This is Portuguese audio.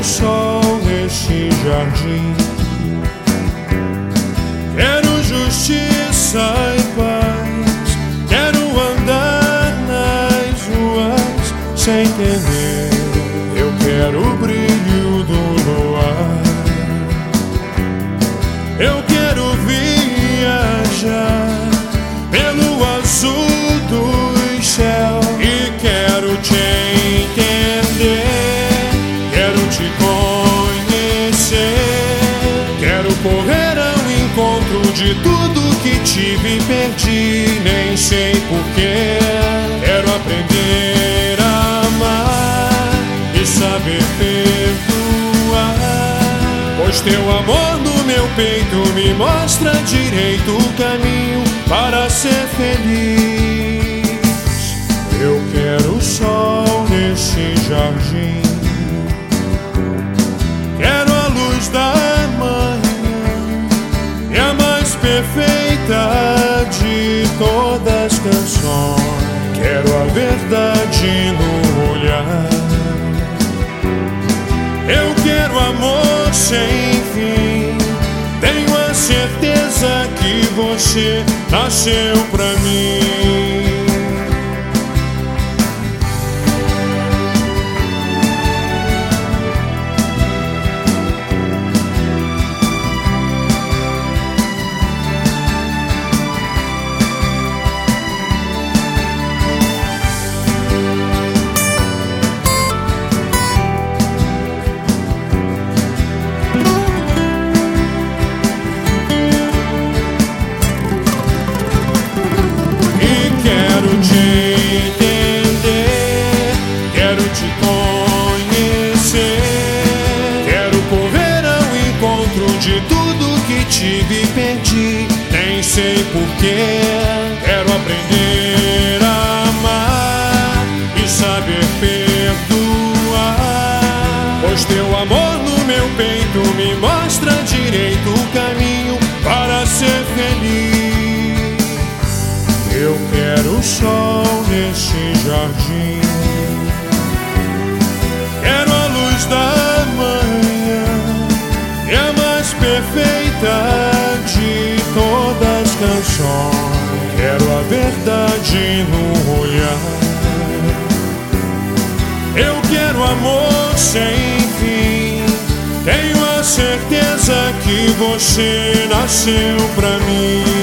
sol neste jardim. Quero justiça e paz. Quero andar nas ruas sem temer. Eu quero o brilho do luar. Eu quero viajar pelo azul do céu e quero te entender. Quero te conhecer. Quero correr ao encontro de tudo que tive e perdi, nem sei porquê. Quero aprender a amar e saber perdoar, pois teu amor no meu peito me mostra direito o caminho para ser feliz. Eu quero o sol nesse jardim. Quero a luz da manhã e a mais perfeita de todas as canções. Quero a verdade no olhar. Eu quero amor sem fim. Tenho a certeza que você nasceu pra mim. De tudo que tive e perdi, nem sei porquê. Quero aprender a amar e saber perdoar, pois teu amor no meu peito me mostra direito o caminho para ser feliz. Eu quero o sol nesse jardim. Quero a luz da manhã e a mais perfeita de todas as canções. Quero a verdade no olhar. Eu quero amor sem fim. Tenho a certeza que você nasceu pra mim.